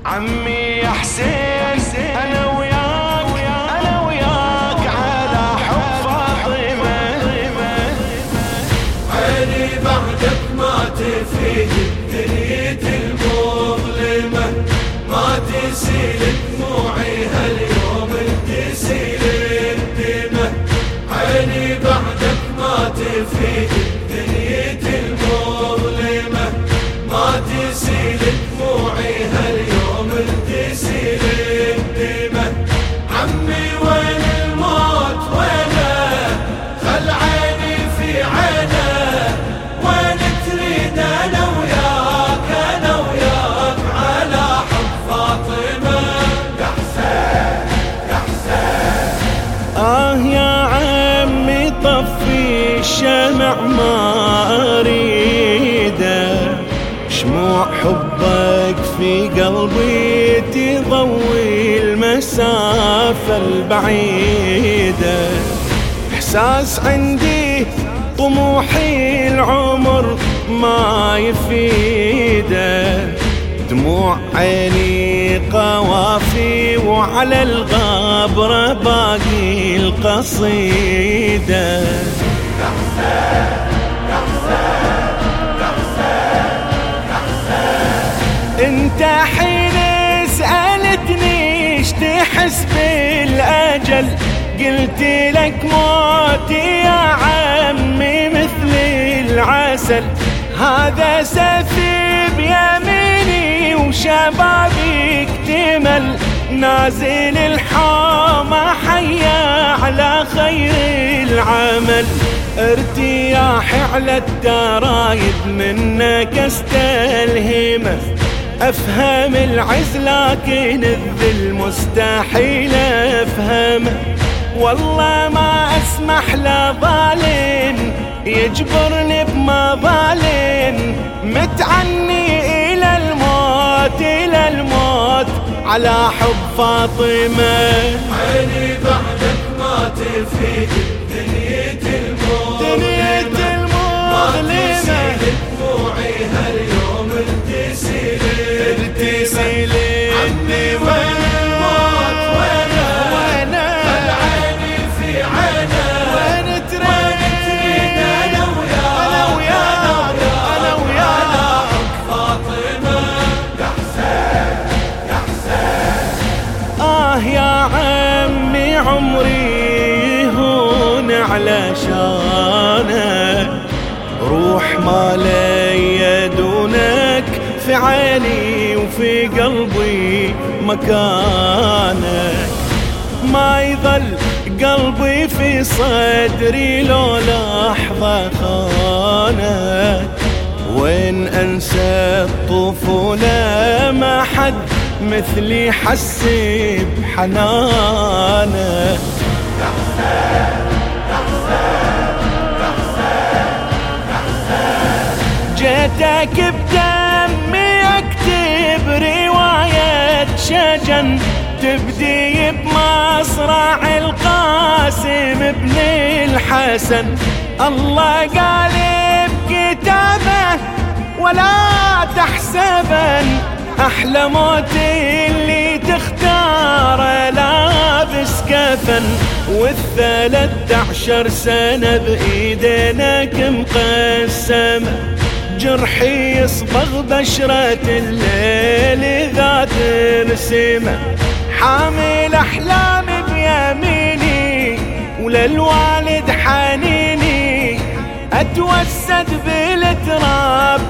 عمي يا حسين أنا وياك على حب فاطمة. عيني بعدك ما تفيد الدنيا المظلمة، ما تسيل دموعي هاليوم تسيل الدمى. عيني بعدك ما تفيد الدنيا المظلمة، ما تسيل دموعي هاليوم تسيل الدمى. عمي وين الموت وينه، خل عيني في عينه، وين تريد انا وياك على حب فاطمة. يا حسين يا حسين. يا عمي طفي الشمع ما اريده، شموع حبك في قلبي تضوي المسافة البعيدة. احساس عندي طموحي العمر ما يفيده، دموع عيني قوافي وعلى الغابرة باقي القصيدة. يا حسين يا حسين يا حسين يا حسين. انت حين سألتني ايش تحس بالأجل، قلت لك موتي يا عمي مثل العسل. هذا سيفي بيميني وشبابي اكتمل، نازل الحومة حيا على خير العمل. ارتياحي على الدرايب منك استلهمه، افهم العز لكن الذل مستحيل افهمه. والله ما اسمح لظالم يجبرني بمظالم، متعني الى الموت على حب فاطمة. عيني بعدك ما تفيد الدنيا المظلمة، ما تسيل دموعي هاليوم تسيل عمي وين الموت وينه، خل عيني في عينه، وين تريد انا وياك فاطمة. يا حسين يا حسين. يا عمي عمري هون علشانك، روح ما لي دونك، في عيني وفي قلبي مكانك. ما يظل قلبي في صدري لو لحظة خانك، وين أنسى الطفولة ما حد مثلي حس بحنانك. يا حسين يا حسين يا حسين يا حسين. جيتك بدمي اكتب رواية شجن، تبدي بمصرع القاسم بن الحسن. الله قال بكتابه ولا تحسبن، أحلى موت اللي تختاره لابس كفن. وال13 سنة بإيدينك مقسمة، جرحي يصبغ بشرة الليل ذات رسمة. حامل أحلامي بيميني وللوالد حنيني، أتوسد بالتراب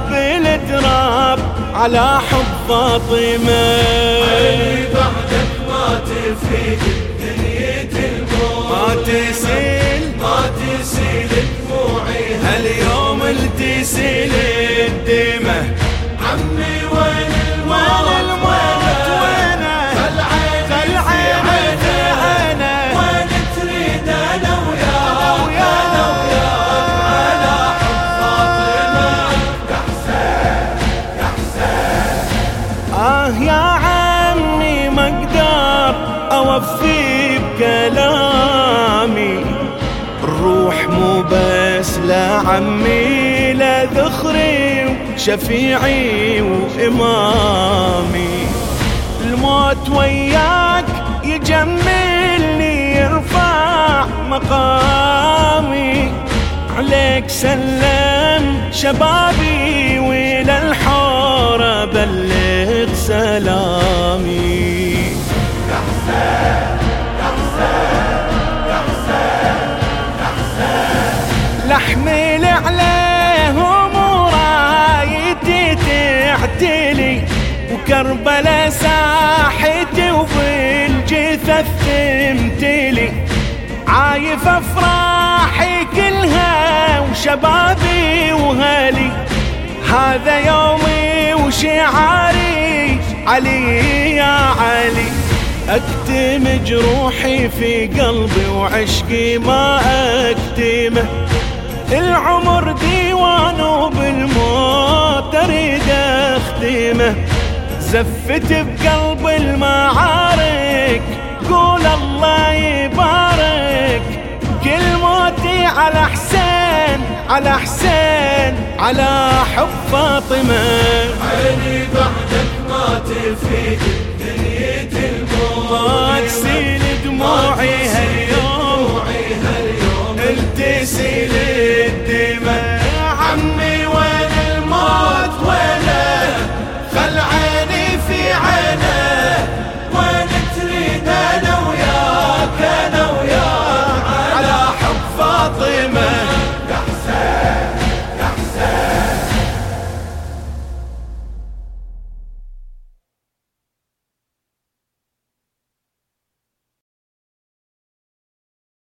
على حب فاطمة. عيني بعدك ما تفيد الدنيا المظلمة، ما تسيل دموعي هاليوم تسيل الدمى. عمي وين الموت وينه، خل عيني في عينه، وين تريد انا وياك على حب فاطمة. يا حسين يا حسين. يا عمي ما اقدر اوفي بكلامي، الروح مو بس لعمي لا ذخري شفيعي وإمامي. الموت وياك يجملني يرفع مقامي، عليك سلم شبابي وإلى الحورة بلغ سلامي. يا حسين يا حسين يا حسين يا حسين، لحمل عليهم ورايتي تعتلي، وكربلا ساحتي وبالجثث تمتلي، عايف افراحي كلها وشبابي وهالي، هذا يومي وشعاري علي يا علي، اكتم جروحي في قلبي وعشقي ما اكتمه، العمر ديوان وبالموت اريد اختمه، زفت بقلب المعارك قول الله يبارك، كل موتي على حسين على حسين على حب فاطمة، عيني بعدك ما تفيد دنيا الموت، ما تسيل دموعي هاليوم التسيل الدماء. عمي وين الموت وينه، خل عيني في عينه، وين تريد انا وياك انا وياك على حب فاطمة.